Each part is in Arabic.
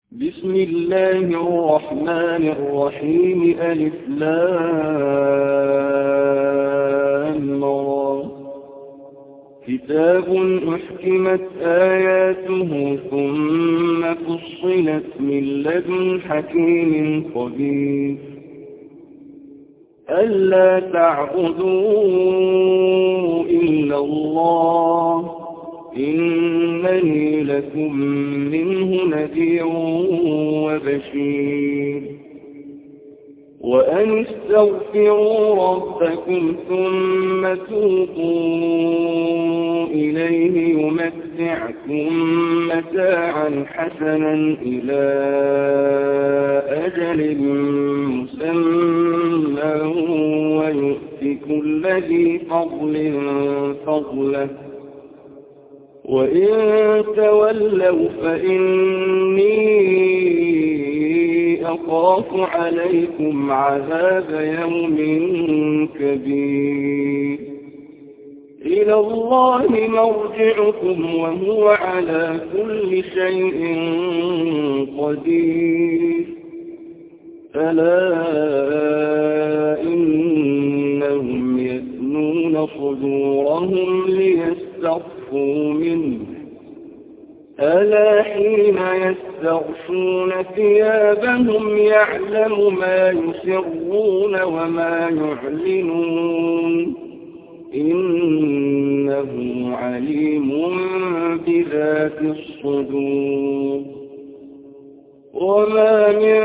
بسم الله الرحمن الرحيم. ألف لام را. كتاب أحكمت آياته ثم فصلت من لدن حكيم خبير. ألا تعبدوا إلا الله إنني لكم منه نذير وبشير. وأن استغفروا ربكم ثم توبوا إليه يمتعكم متاعا حسنا إلى أجل مسمى ويؤت كل ذي فضل فضله. وإن تولوا فإني أخاف عليكم عذاب يوم كبير. إلى الله مرجعكم وهو على كل شيء قدير. ألا إنهم يثنون صدورهم ليستخفوا منه. ألا حين يستغشون ثيابهم يعلم ما يسرون وما يعلنون إنه عليم بذات الصدور. وما من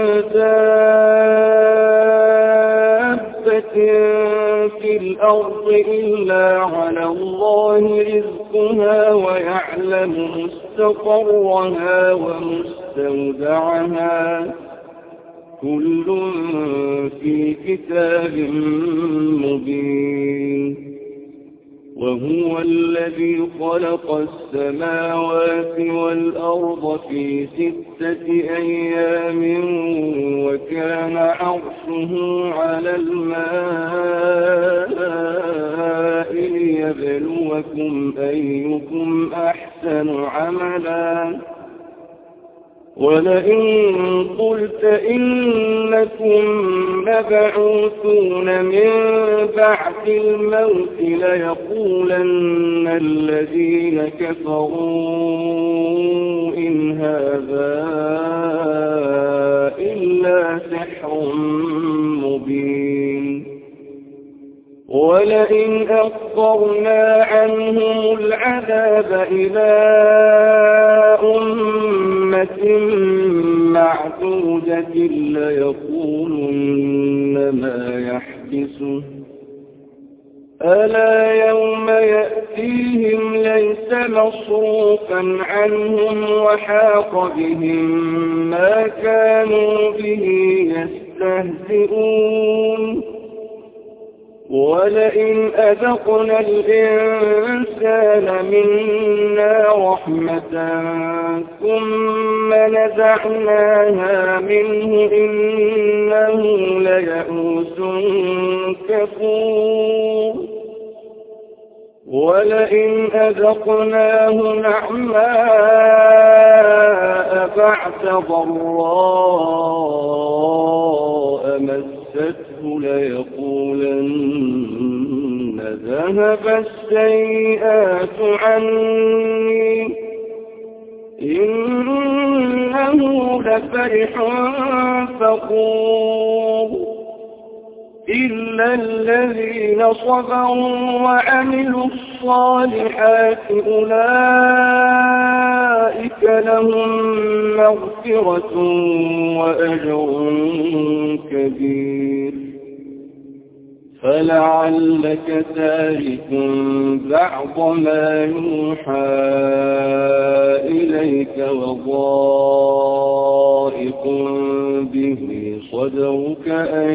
دابة في الأرض إلا على الله رزقها ويعلم مستقرها ومستودعها كل في كتاب مبين. وهو الذي خلق السماوات والأرض في 6 أيام وكان عرشه على الماء ليبلوكم أيكم أحسن عملا. ولئن قلت إنكم مبعوثون من بعد الموت ليقولن الذين كفروا إن هذا إلا سحر مبين. ولئن أخرنا عنهم العذاب إلى أمة معدودة ليقولن ما يحبسه. ألا يوم يأتيهم ليس مصروفا عنهم وحاق بهم ما كانوا به يستهزئون. ولئن أذقنا الإنسان منا رحمة ثم نزعناها منه إنه ليئوس كفور. ولئن أذقناه نعماء بعد ضراء مسته ليقولن ذهب السيئات عني إنه لفرح فخور. إلا الذين صبروا وعملوا الصالحات أولئك لهم مغفرة وأجر كبير. فلعلك تارك بعض ما يوحى إليك وضائق به صدرك أن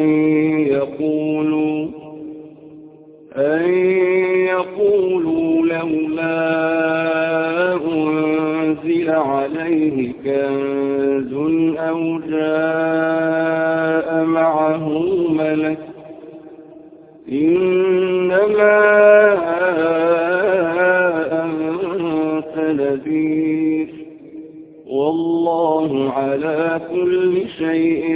يقولوا لولا أنزل عليه كنز أو جاء معه ملك إنما أنت نذير والله على كل شيء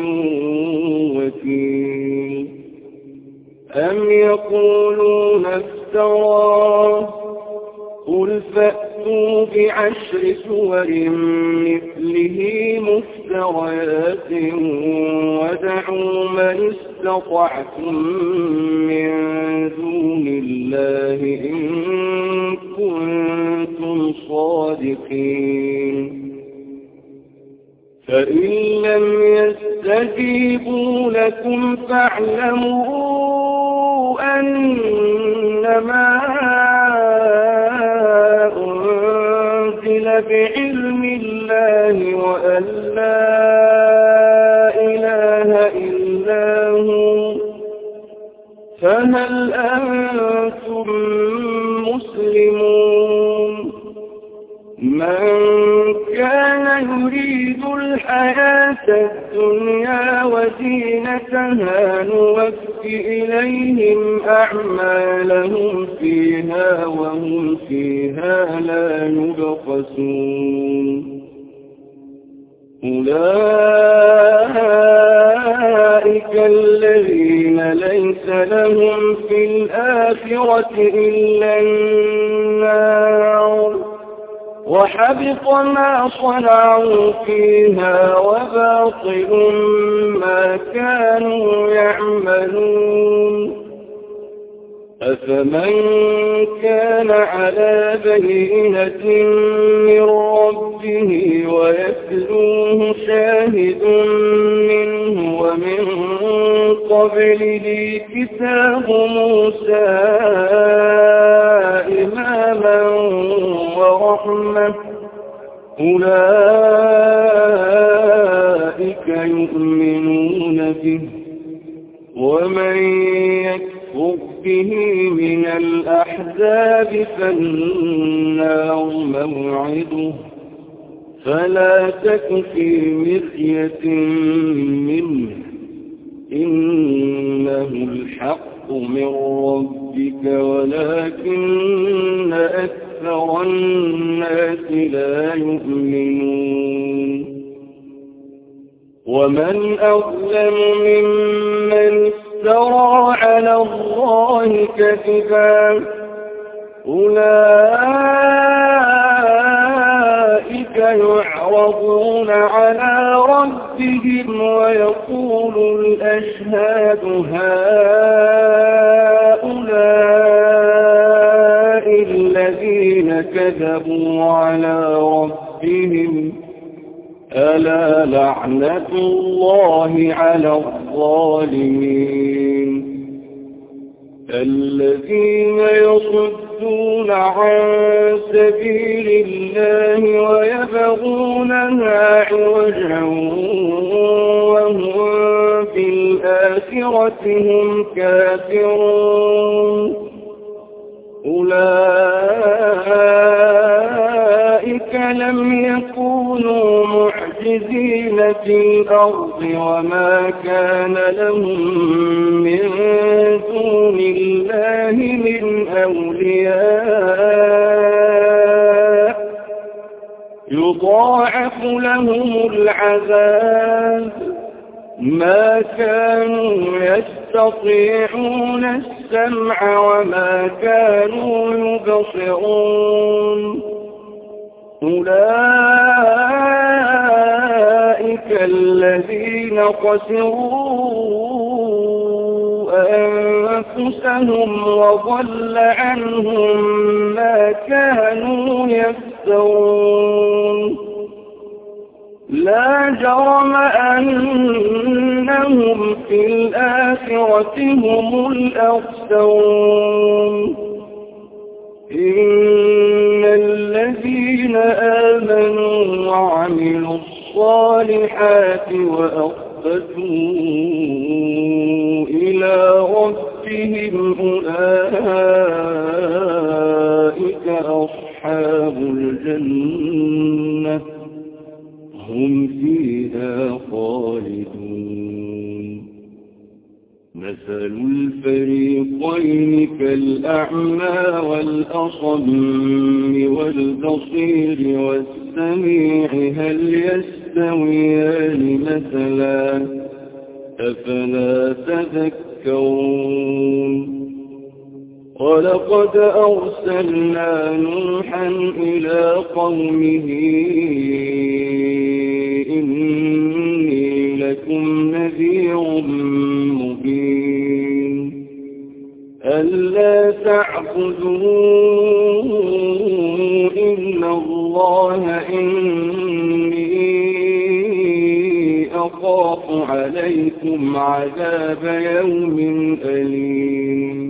وكيل. أم يقولون افتراه قل فأتوا ب10 سور مثله مفتريات ودعوا من استطعتم من دون الله إن كنتم صادقين. فإن لم يستجيبوا لكم فاعلموا أنما أنزل بعلم الله وأن لا إله إلا هو فهل أنتم مسلمون؟ من كان يريد الحياة الدنيا وزينتها نوفي إليهم أعمالهم فيها وهم فيها لا يبخسون. أولئك الذين ليس لهم في الآخرة إلا النار وحبط ما صنعوا فيها وباطل ما كانوا يعملون. أفمن كان على بينة من ربه ويتلوه شاهد منه ومن قبله كتاب موسى إماما ورحمة أولئك يؤمنون به ومن يكفر به من الأحزاب فالنار موعده فلا تك في مرية منه إنه الحق من ربك ولكن أكثر الناس لا يؤمنون. ومن أظلم ممن افترى على الله كذبا أولئك يعرضون على ربهم ويقول الأشهاد هؤلاء الذين كذبوا على ربهم ألا لعنة الله على الظالمين. الذين يصدون عن سبيل الله ويبغونها عوجا وهم بالآخرة هم كافرون أولئك لم يكونوا معجزين في الأرض وما كان لهم من دون الله من أولياء يضاعف لهم العذاب ما كانوا يستطيعون السمع وما كانوا يبصرون أولئك الذين خسروا أنفسهم وضل عنهم ما كانوا يفترون لا جرم أنهم في الآخرة هم الأخسرون إن الذين آمنوا وعملوا الصالحات وأخبتوا إلى ربهم أولئك أصحاب الجنة هم فيها خالدون مثل الفريقين كالأعمى والأصم والبصير والسميع هل يستويان مثلا أفلا تذكرون ولقد أرسلنا نوحا إلى قومه إني لكم نذير مبين ألا تعبدوا إلا الله إني أخاف عليكم عذاب يوم أليم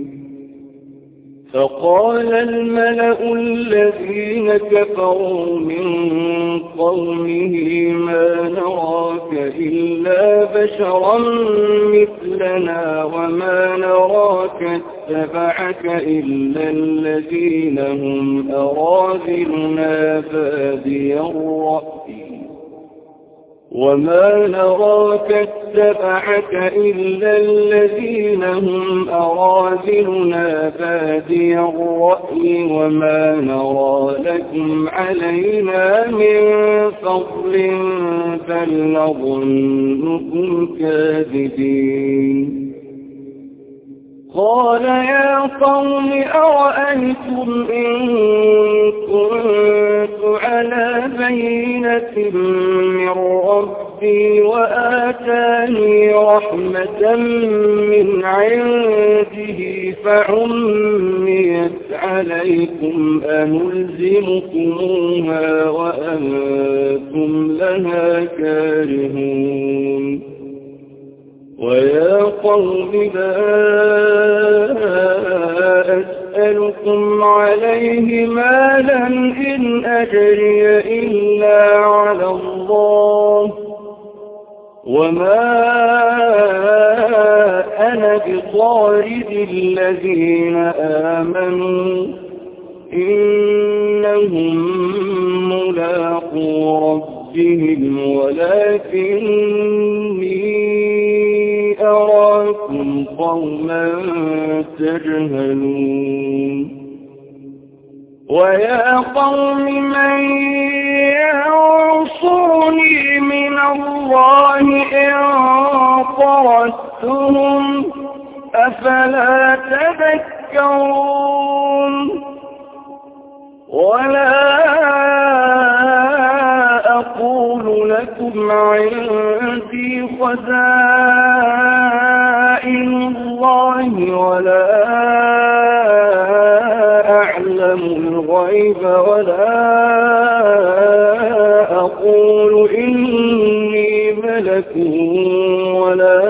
فقال الملأ الذين كفروا من قومه ما نراك إلا بشرا مثلنا وما نراك اتبعك إلا الذين هم أراذلنا بادي الرأي وما نراك اتبعك إلا الذين هم أراذلنا بادي الرأي وما نرى لكم علينا من فضل بل نظنكم كاذبين قال يا قوم أرأيتم إن كنت على بينة من ربي وآتاني رحمة من عنده فعميت عليكم أنلزمكموها وأنتم لها كارهون ويا قوم لا أسألكم عليه مالا إن أجري إلا على الله وما أنا بطارد الذين آمنوا إنهم ملاقو ربهم ولكني أراكم قوما تجهلون ويا قوم من ينصرني من الله إن طردتهم أفلا تذكرون ولا أقول لكم عندي خزائن الله ولا أعلم الغيب ولا أقول إني ملك ولا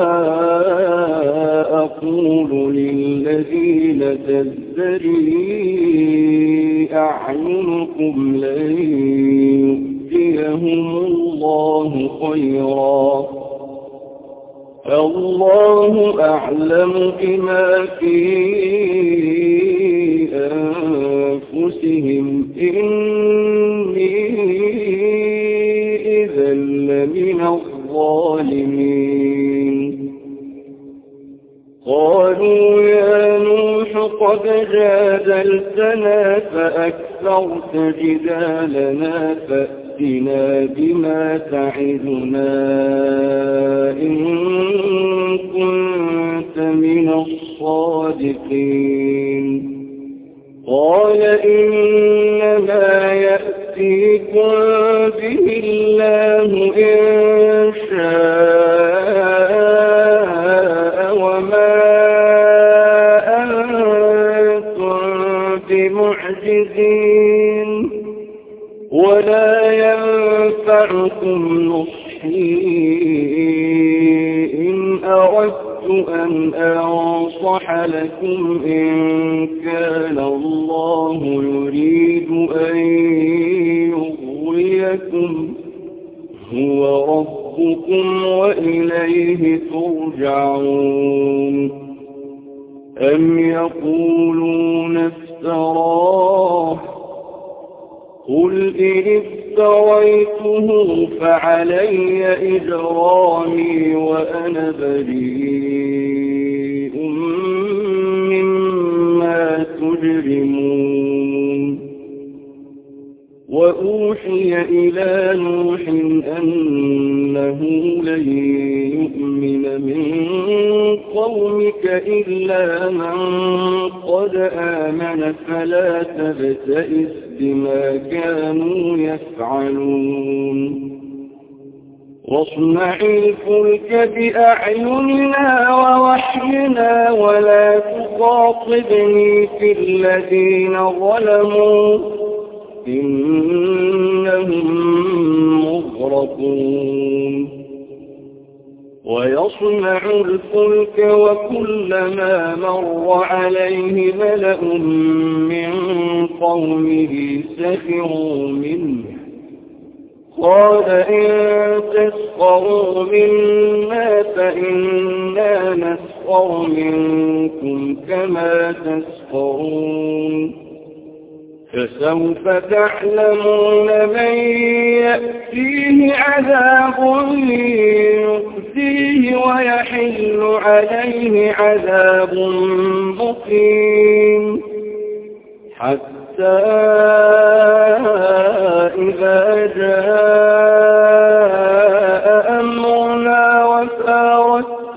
أقول للذين تزدري أعينكم لن يؤتيهم الله خيرا الله أعلم بما في أنفسهم إني إذا لمن الظالمين قالوا يا نوح قد جادلتنا فأكثرت جدالنا فأتنا بما تعدنا إن كنت من الصادقين قال إنما يأتيكم به الله إن شاء وما أنتم بمعجزين ولا ينفعكم نصحي إن أردت أن أنصح لكم إن كان الله يريد أن يغويكم هو ربكم وإليه ترجعون أم يقولون افتراه قل إن افتريته فعلي إجرامي وأنا بريء مما تجرمون وأوحي إلى نوح أنه لن يؤمن من قومك إلا من قد آمن فلا تبتئس بما كانوا يفعلون واصنع الفلك بأعيننا ووحينا ولا تخاطبني في الذين ظلموا إنهم مغرقون ويصنع الفلك وكلما مر عليه ملأ من قومه سخروا منه قال إن تسخروا منا فإنا نسخر منكم كما تسخرون فسوف تعلمون من يأتيه عذاب يخزيه ويحل عليه عذاب مقيم حتى إذا جاء أمرنا وفارت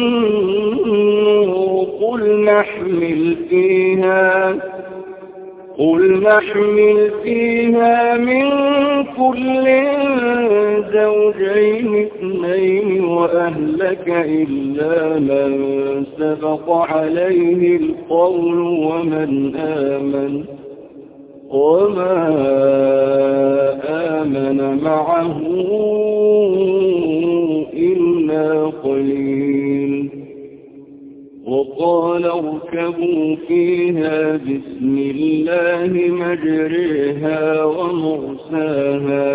النور قل نحمل فيها من كل زوجين اثنين وأهلك إلا من سبق عليه القول وما آمن معه إلا قليل وقال اركبوا فيها بسم الله مجريها ومرساها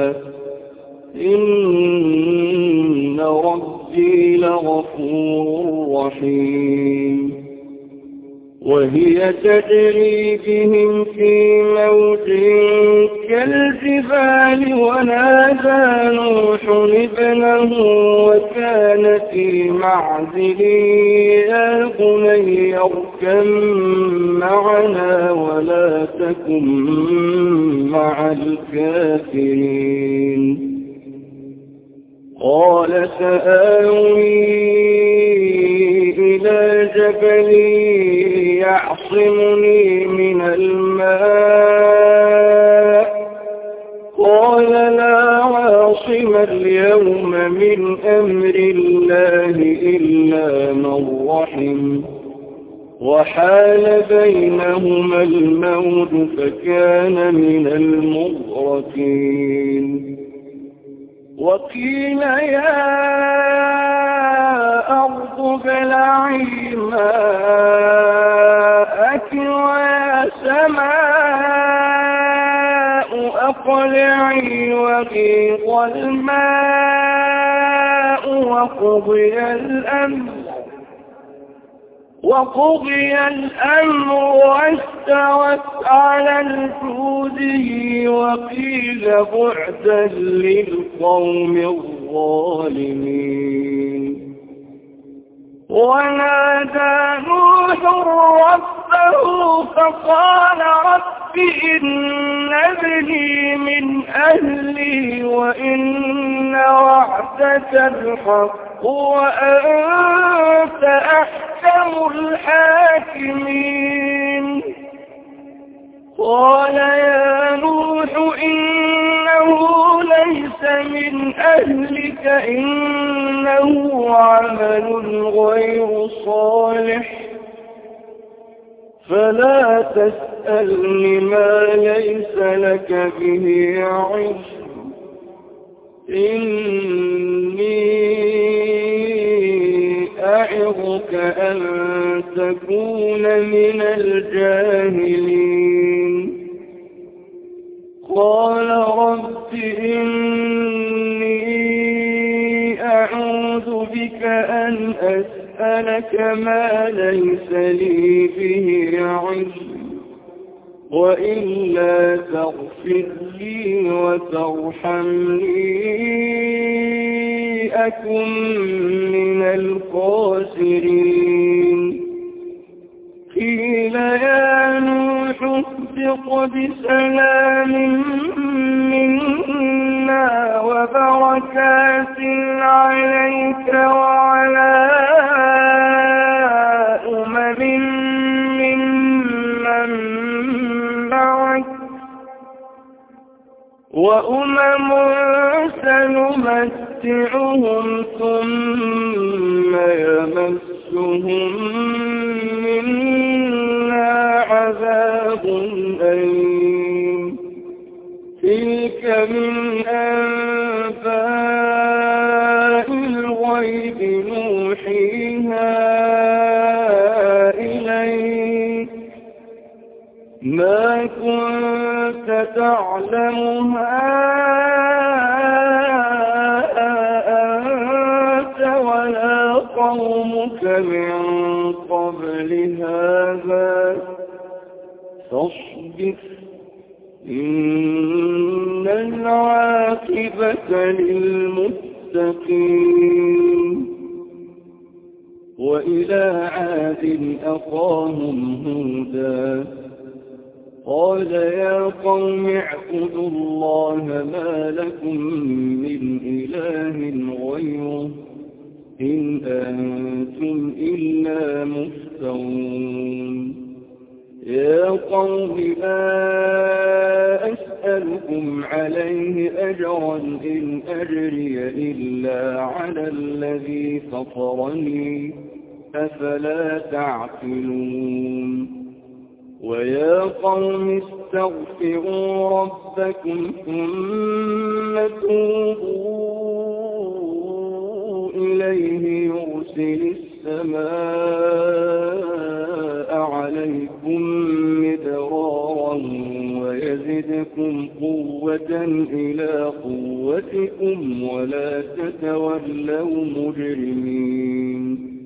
إن ربي لغفور رحيم وهي تجري بهم في موج كالجبال ونادى نوح ابنه وكان في معزل يا بني اركب معنا ولا تكن مع الكافرين قال سآوي إلى جبل يعصمني من الماء قال لا عاصم اليوم من أمر الله إلا من رحم وحال بينهما الموج فكان من المغرقين وقيل يا أرض ابلعي ماءك ويا سماء أقلعي وغيض الماء وقضي الأمر واستوت على الجوده وقيل بعدا للقوم الظالمين ونادى نوح ربه فقال رب إن ابني من أهلي وإن وعدك الحق وأنت أحكم الحاكمين قال يا نوح إنه ليس من أهلك إنه عمل غير صالح فلا تسألني ما ليس لك به علم إني أعظك أن تكون من الجاهلين قال رب إني أعوذ بك أن أسألك ما ليس لي به علم وإلا تغفر لي وترحمني أكن من الخاسرين. قيل يا نوح اهبط بسلام منا وبركات عليك وعلى أمم ممن معك وأمم سنمتعهم ثم يمسهم منا عذاب أليم. تلك من أنباء الغيب نوحيها إليك ما كنت تعلمها أنت ولا قومك من قبل هذا فاصبر إن العاقبة للمتقين. وإلى عاد أخاهم هودا قال يا قوم اعبدوا الله ما لكم من إله غيره إن أنتم إلا مفترون. يا قوم لا أسألكم عليه أجرا إن أجري إلا على الذي فطرني أفلا تعقلون. ويا قوم استغفروا ربكم ثم توبوا إليه يرسل السماء عليكم مدرارا ويزدكم قوة إلى قوتكم ولا تتولوا مجرمين.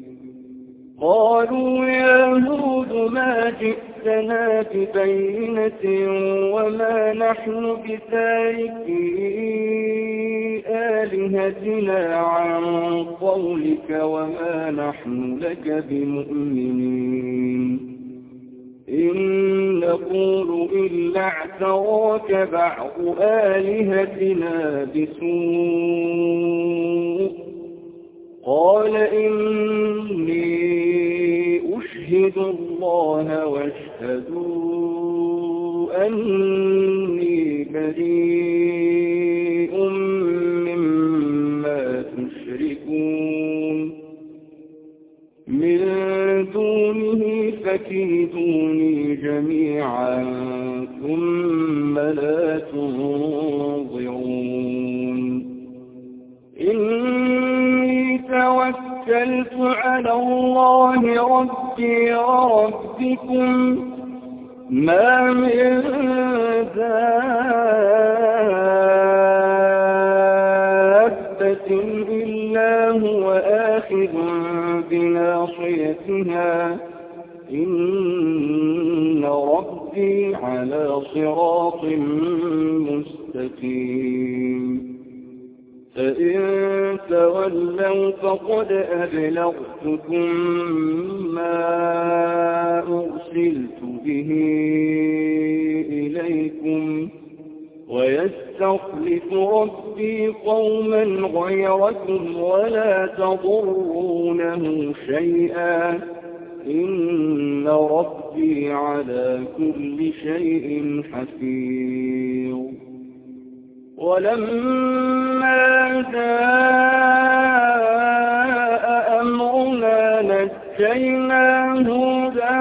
قالوا يا هود ما جئتنا ببينة وما نحن بتاركي آلهتنا عن قولك وما نحن لك بمؤمنين. إن نقول إلا اعتراك بعض آلهتنا بسوء. قال إني أشهد الله واشهدوا أني بريء مما تشركون من دونه فكيدوني جميعا ثم لا تنظرون. إني توكلت على الله ربي وربكم ما من دابة إلا هو آخذ بناصيتها إن ربي على صراط مستقيم. فإن تولوا فقد أبلغتكم ما أرسلت به إليكم ويستخلف ربي قوما غيركم ولا تضرونه شيئا إن ربي على كل شيء حفيظ. ولما جاء أمرنا نجينا هودا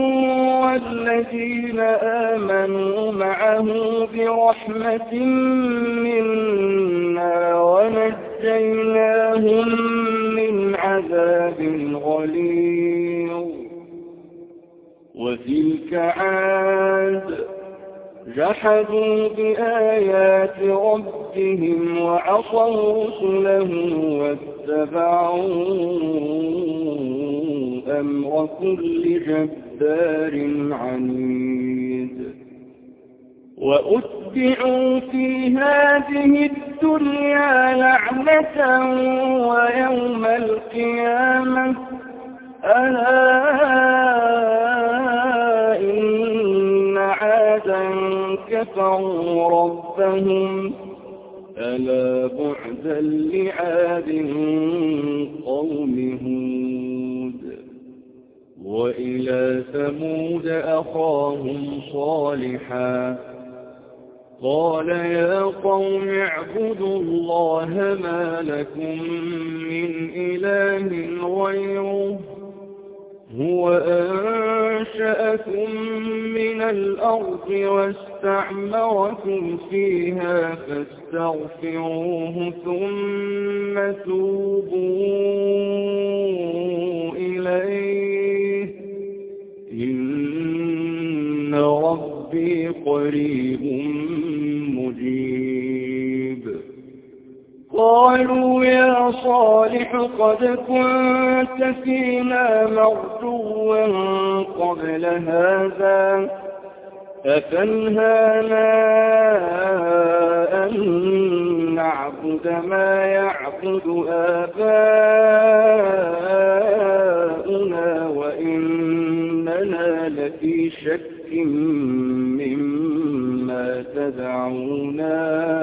والذين آمنوا معه برحمة منا ونجيناهم من عذاب غليظ. وتلك عاد جحدوا بآيات ربهم وعصوا رسله واتبعوا أمر كل جبار عنيد. وأتبعوا في هذه الدنيا لعنة ويوم القيامة ألا إن عادا كفروا ربهم ألا بعدا لعاد قوم هود وإلى ثمود أخاهم صالحا قال يا قوم اعبدوا الله ما لكم من إله غيره هو أنشأكم من الأرض واستعمركم فيها فاستغفروه ثم توبوا إليه إن ربي قريب مجيب قالوا يا صالح قد كنت فينا مرجوا قبل هذا أفنهانا أن نعبد ما يعبد آباؤنا وإننا لفي شك مما تدعونا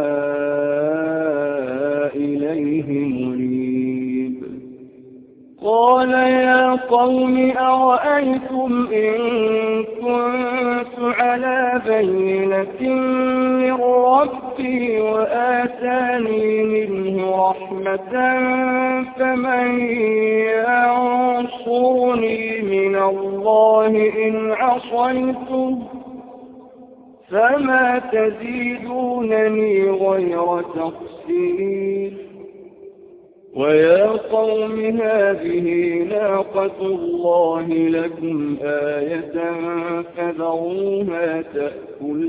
إليه مريب قال يا قوم أرأيتم إن كنت على بينة من ربي وآتاني منه رحمة فمن ينصرني من الله إن عصيته فما تزيدونني غير تقصير ويا قوم هذه ناقة الله لكم آية فذروها تأكل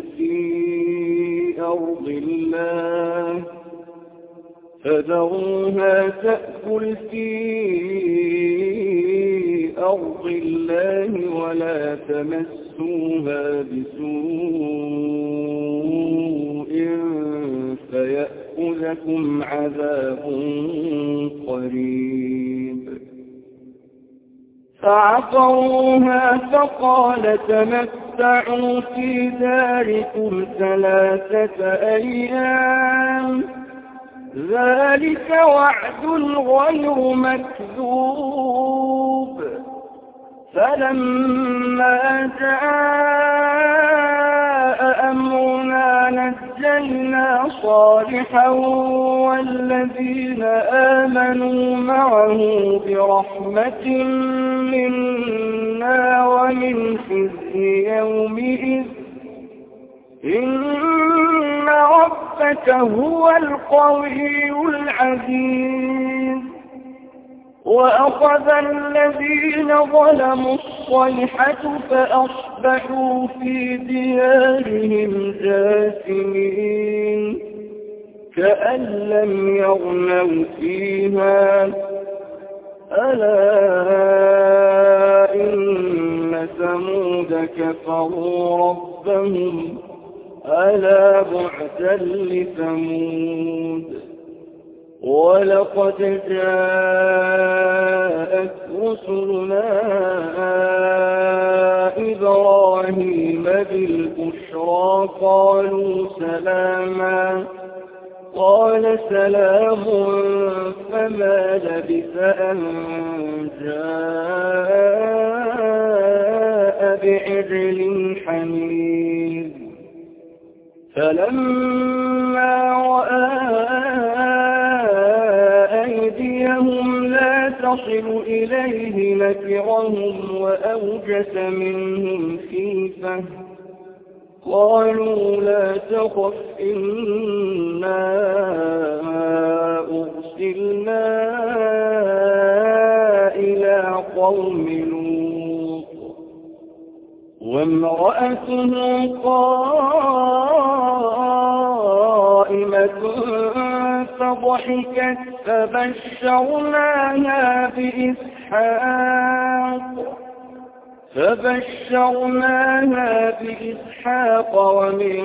في أرض الله ولا تمسوها بسوء فيأخذكم عذاب قريب فعقروها فقال تمتعوا في داركم 3 أيام ذلك وعد غير مكذوب فلما جاء أمرنا نجينا صالحا والذين آمنوا معه برحمة منا ومن خزي يومئذ إن ربك هو القوي العزيز وأخذ الذين ظلموا الصيحة فأصبحوا في ديارهم جاثمين كأن لم يغنوا فيها ألا إن ثمود كفروا ربهم ألا بعدا لثمود ولقد جاءت رسلنا إبراهيم بالبشرى قالوا سلاما قال سلام فما لبث أن جاء بعجل حنيذ فلما رأى أيديهم لا تصل إليه نكرهم وأوجس منهم خيفة قالوا لا تخف إنا أرسلنا إلى قوم لوط وامرأته قائمة فضحكت فبشرناها بإسحاق فبشرناها بإسحاق ومن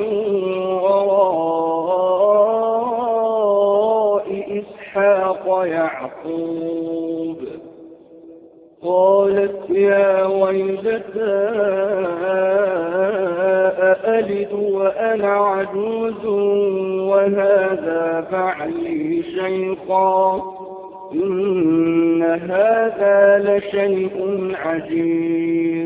وراء إسحاق يعقوب. قالت يا ويلتى أألد وأنا عجوز وهذا بعلي شيخا إن هذا لشيء عجيب.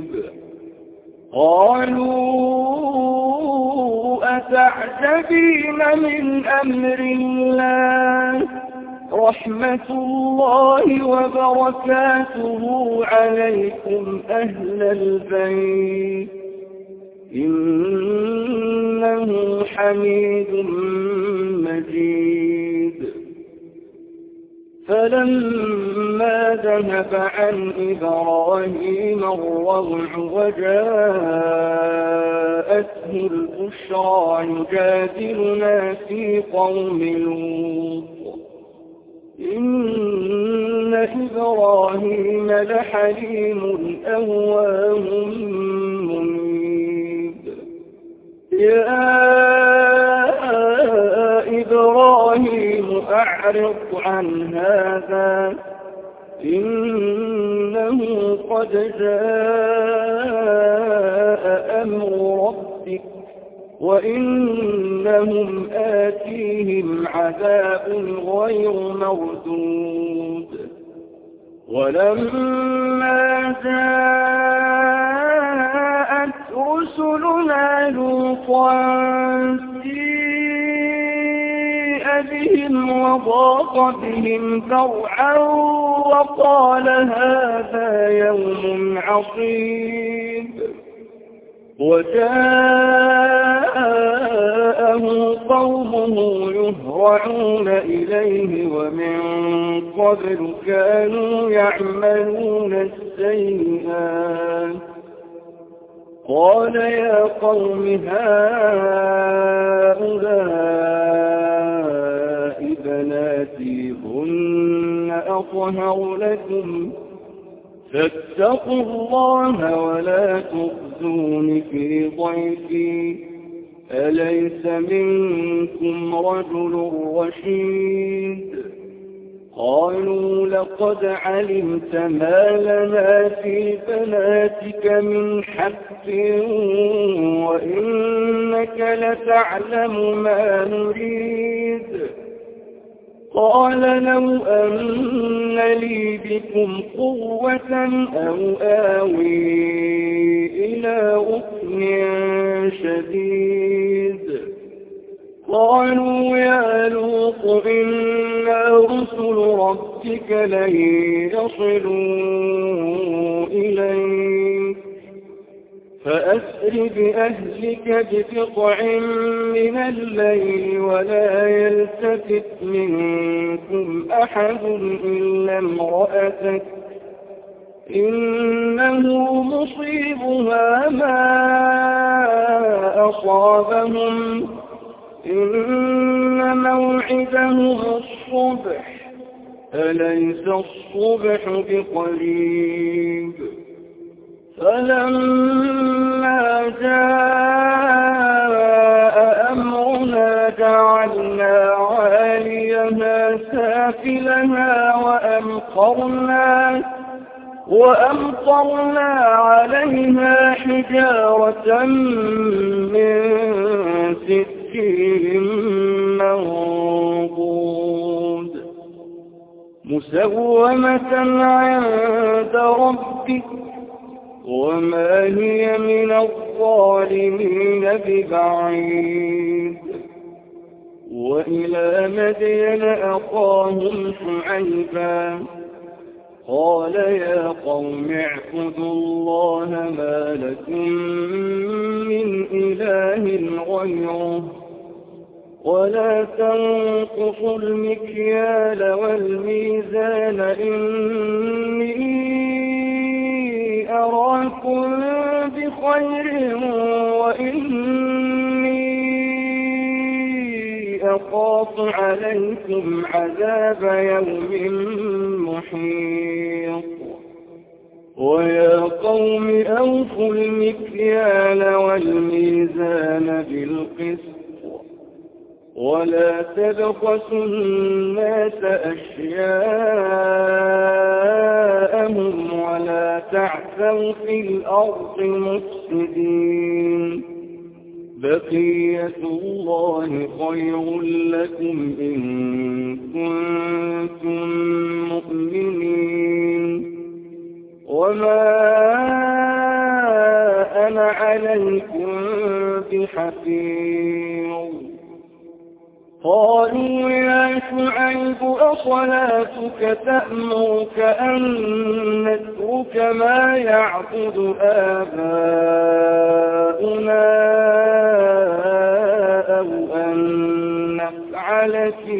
قالوا أتعجبين من أمر الله رحمة الله وبركاته عليكم أهل البيت إنه حميد مجيد. فلما ذهب عن إبراهيم الروع وجاءته البشرى يجادلنا في قوم لوط إن إبراهيم لحليم أواه منيب. يا إبراهيم أعرض عن هذا إنه قد جاء أمر ربك وإنهم آتيهم عذاب غير مردود. ولما جاءت رسلنا لوطا سيء بهم وضاق بهم ذرعا وقال هذا يوم عصيب. وجاءه قومه يهرعون إليه ومن قبل كانوا يعملون السيئات. قال يا قوم هؤلاء بناتي هن أطهر لكم فاتقوا الله ولا تخزون في ضيفي أليس منكم رجل رشيد. قالوا لقد علمت ما لنا في بناتك من حق وإنك لتعلم ما نريد. قال لو أن لي بكم قوة أو آوي إلى ركن شديد. قالوا يا لوط إنا رسل ربك لن يصلوا إليك فأسر بأهلك بقطع من الليل ولا يلتفت منكم أحد إلا امرأتك إنه مصيبها ما أصابهم إن موعدهم الصبح أليس الصبح بقريب. فلما جاء أمرنا جعلنا عاليها سافلها وأمطرنا عليها حجارة من سجيل منضود مسومة عند ربك وما هي من الظالمين ببعيد. وإلى مدين أخاهم شعيبا قال يا قوم اعبدوا الله ما لكم من إله غيره ولا تنقصوا المكيال والميزان إني أراكم بخير وإني أخاف عليكم عذاب يوم محيط. ويا قوم أوفوا المكيال والميزان بالقسط ولا تبخسوا الناس أشياءهم ولا تعثوا في الأرض مفسدين بقية الله خير لكم إن كنتم مؤمنين وما أنا عليكم بحفيظ قالوا يا شعيب أصلاتك تأمرك أن نترك ما يعبد آباؤنا أو أن نفعل في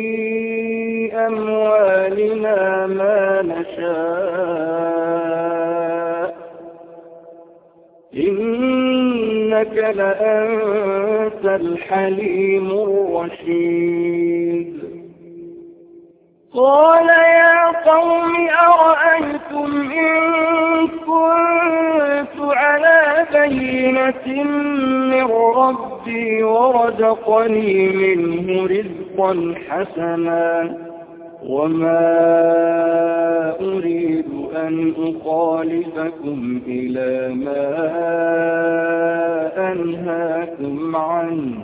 أموالنا ما نشاء إنك لأنت الحليم الرشيد قال يا قوم أرأيتم إن كنت على بينة من ربي ورزقني منه رزقا حسنا وما أريد أن أخالفكم إلى ما أنهاكم عنه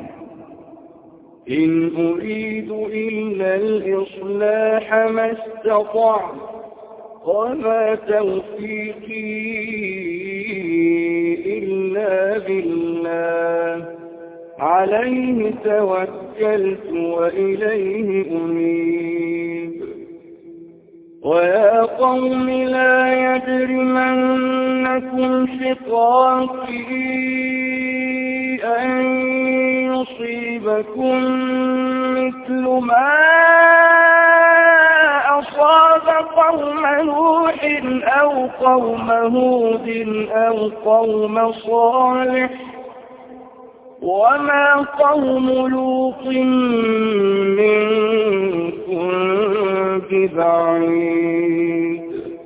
إن أريد إلا الإصلاح ما استطعت وما توفيقي إلا بالله عليه توكلت وإليه أنيب ويا قوم لا يجرمنكم شقاقي أن يصيبكم مثل ما أصاب قوم نوح أو قوم هود أو قوم صالح وما قوم لوط منكم ببعيد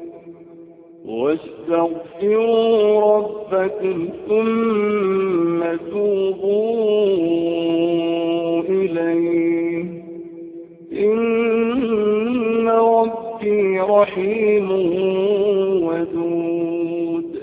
واستغفروا ربكم ثم توبوا إليه إن ربي رحيم ودود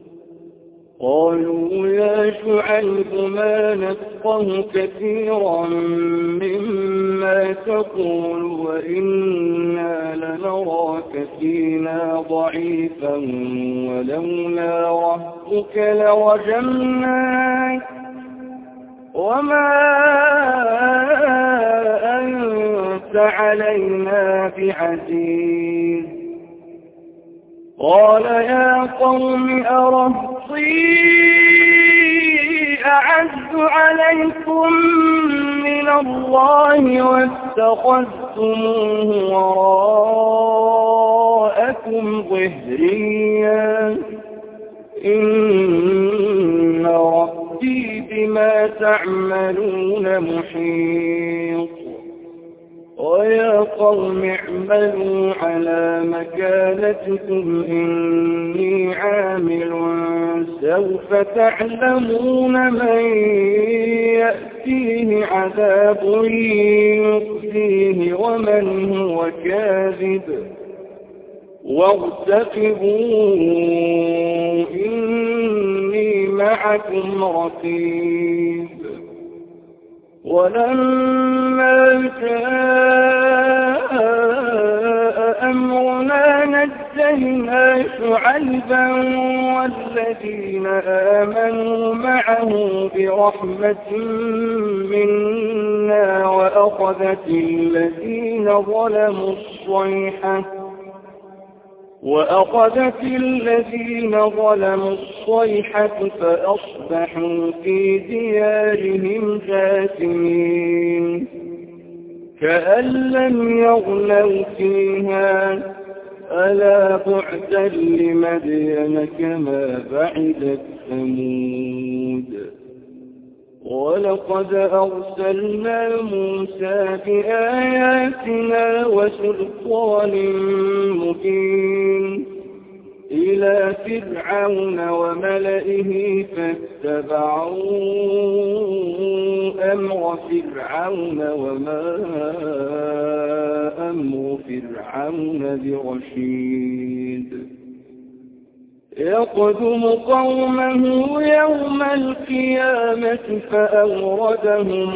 قالوا يا شعيب ما نفقه كثيرا مما تقول وإنا لنراك فينا ضعيفا ولولا رهطك لرجمناك وما أنت علينا بعزيز قال يا قوم أرهطي أعز عليكم من الله واتخذتموه وراءكم ظهريا إن ربي بما تعملون محيط ويا قوم اعملوا على مكانتكم إني عامل سوف تعلمون من يأتيه عذاب يخزيه ومن هو كاذب وارتقبوا إني معكم رقيب ولما جاء أمرنا نجينا شعيبا والذين آمنوا معه برحمة منا وأخذت الذين ظلموا الصيحة فأصبحوا في ديارهم جاثمين كأن لم يغنوا فيها ألا بعدا لمدين كما بعدت ثمود ولقد أرسلنا موسى بآياتنا وسلطان مبين إلى فرعون وملئه فاتبعوا أمر فرعون وما أمر فرعون برشيد يقدم قومه يوم القيامة فأوردهم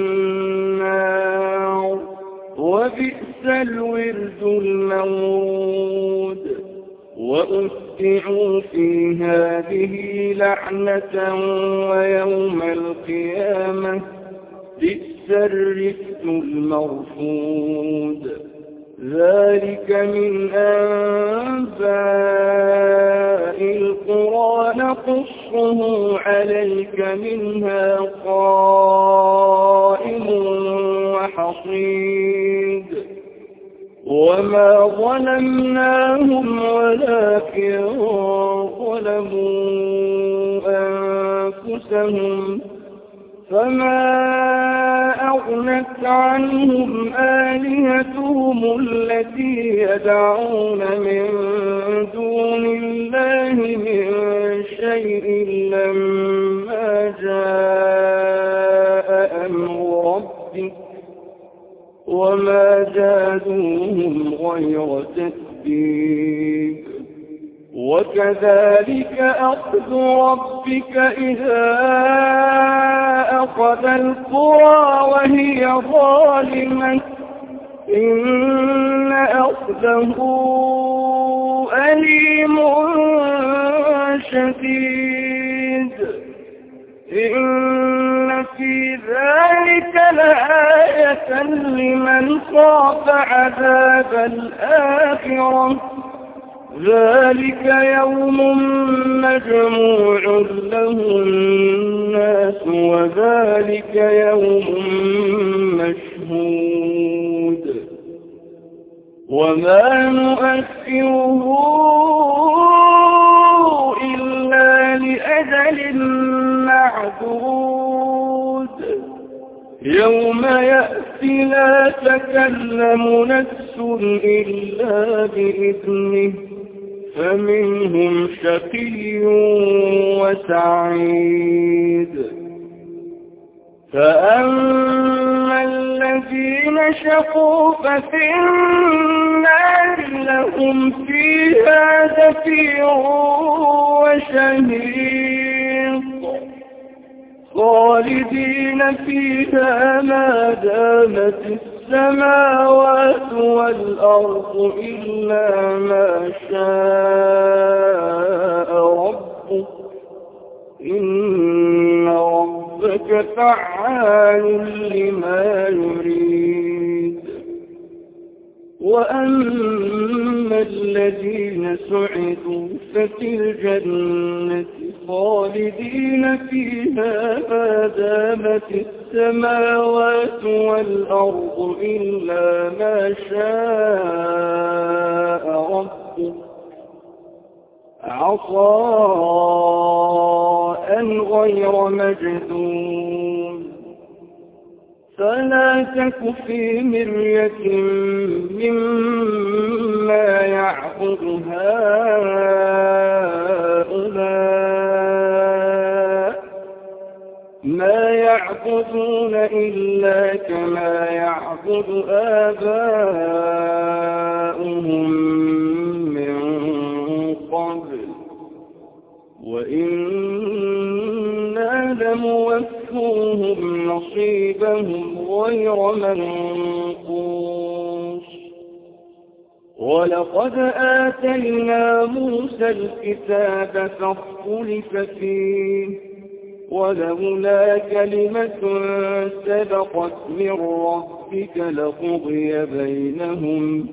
النار وبئس الورد المورود وأتبعوا في هذه لعنة ويوم القيامة بئس الرفد المرفود ذلك من أنباء القرى نقصه عليك منها قائم وحصيد وما ظلمناهم ولكن ظلموا أنفسهم فما أغنت عنهم آلهتهم التي يدعون من دون الله من شيء لما جاء أمر ربك وما زادوهم غير تتبيب وكذلك أخذ ربك إذا أخذ القرى وهي ظالمة إن أخذه أليم شديد إن في ذلك لآية لمن خاف عذاب الآخرة ذلك يوم مجموع له الناس وذلك يوم مشهود وما نؤخره إلا لأجل معدود يوم يأتي لا تكلم نفس إلا بإذنه فمنهم شقي وسعيد فأما الذين شقوا ففي النار لهم فيها زفير وشهيق خالدين فيها ما دامت السماوات والأرض إلا ما شاء ربك إن ربك فعال لما يريد وأما الذين سعدوا ففي الجنة خالدين فيها ما دامت السماوات والأرض إلا ما شاء ربك عطاء غير مجذوذ فلا تك في مرية مما يعبد هؤلاء ما يعبدون إلا كما يعبد آباؤهم من قبل وإنا لموفوهم نصيبهم غير منقوص ولقد آتينا موسى الكتاب فاختلف فيه ولولا كلمة سبقت من ربك لقضي بينهم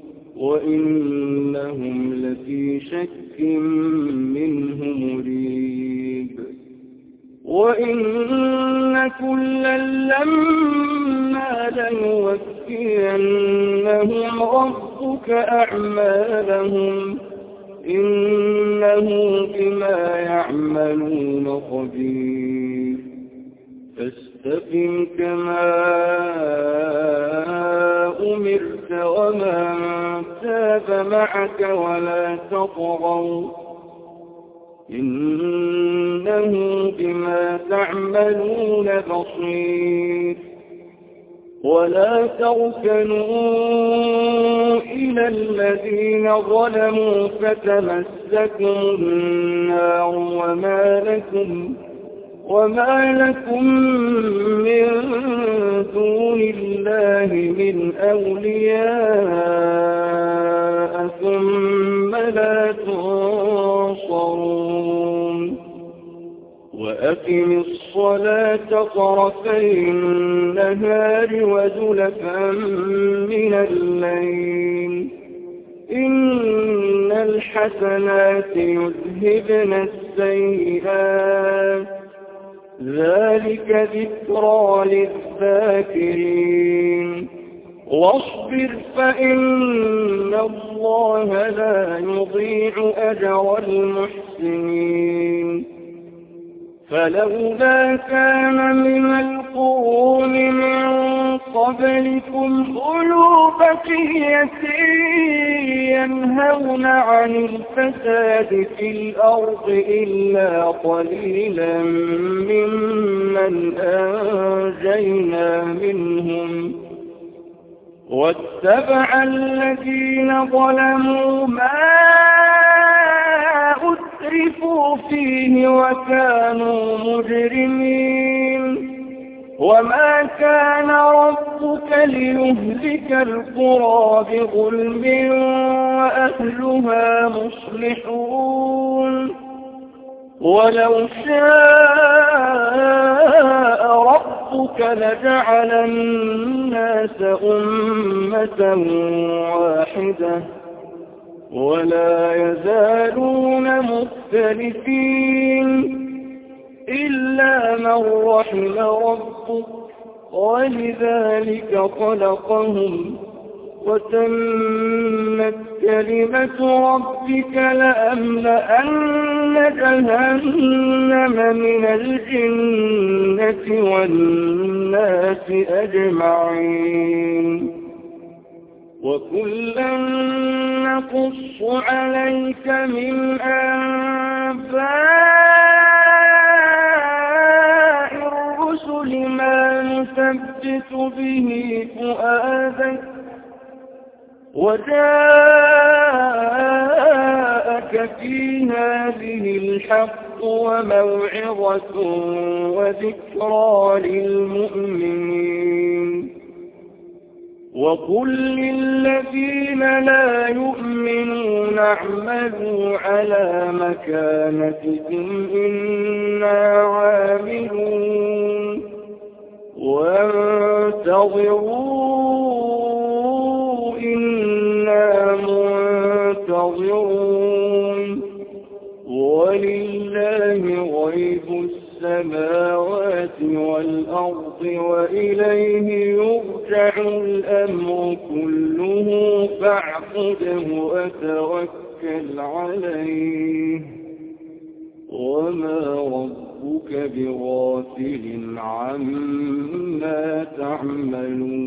وإنهم لفي شك منه مريب وإن كلا لما ليوفينهم ربك أعمالهم إنه بما يعملون خبير فاستقم كما أمرت ومن تاب معك ولا تطغوا إنه بما تعملون بصير ولا تركنوا إلى الذين ظلموا فتمسكم النار وما لكم من دون الله من أولياء ثم لا تنصرون وأقم الصلاة طرفي النهار وزلفا من الليل إن الحسنات يذهبن السيئات ذلك ذكرى للذاكرين واصبر فإن الله لا يضيع أجر المحسنين فلولا كان من القرون من قبلكم أولو بقية ينهون عن الفساد في الأرض إلا قليلا ممن أنجينا منهم واتبع الذين ظلموا ما أترفوا فيه وكانوا مجرمين وما كان ربك ليهلك القرى بظلم وأهلها مصلحون ولو شاء ربك لجعل الناس أمة واحدة ولا يزالون مختلفين إلا من رحم ربك ولذلك خلقهم وتمت كلمة ربك لأملأن جهنم من الجنة والناس أجمعين وكلا نقص عليك من أنباء الرسل ما نثبت به فؤادك وجاءك في هذه الحق وموعظة وذكرى للمؤمنين وقل للذين لا يؤمنون اعملوا على مكانتكم إنا عاملون وانتظروا إنا منتظرون ولله غيب السماوات والأرض وإليه يرجع الأمر كله فاعبده وتوكل عليه وما ربك بغافل عما تعملون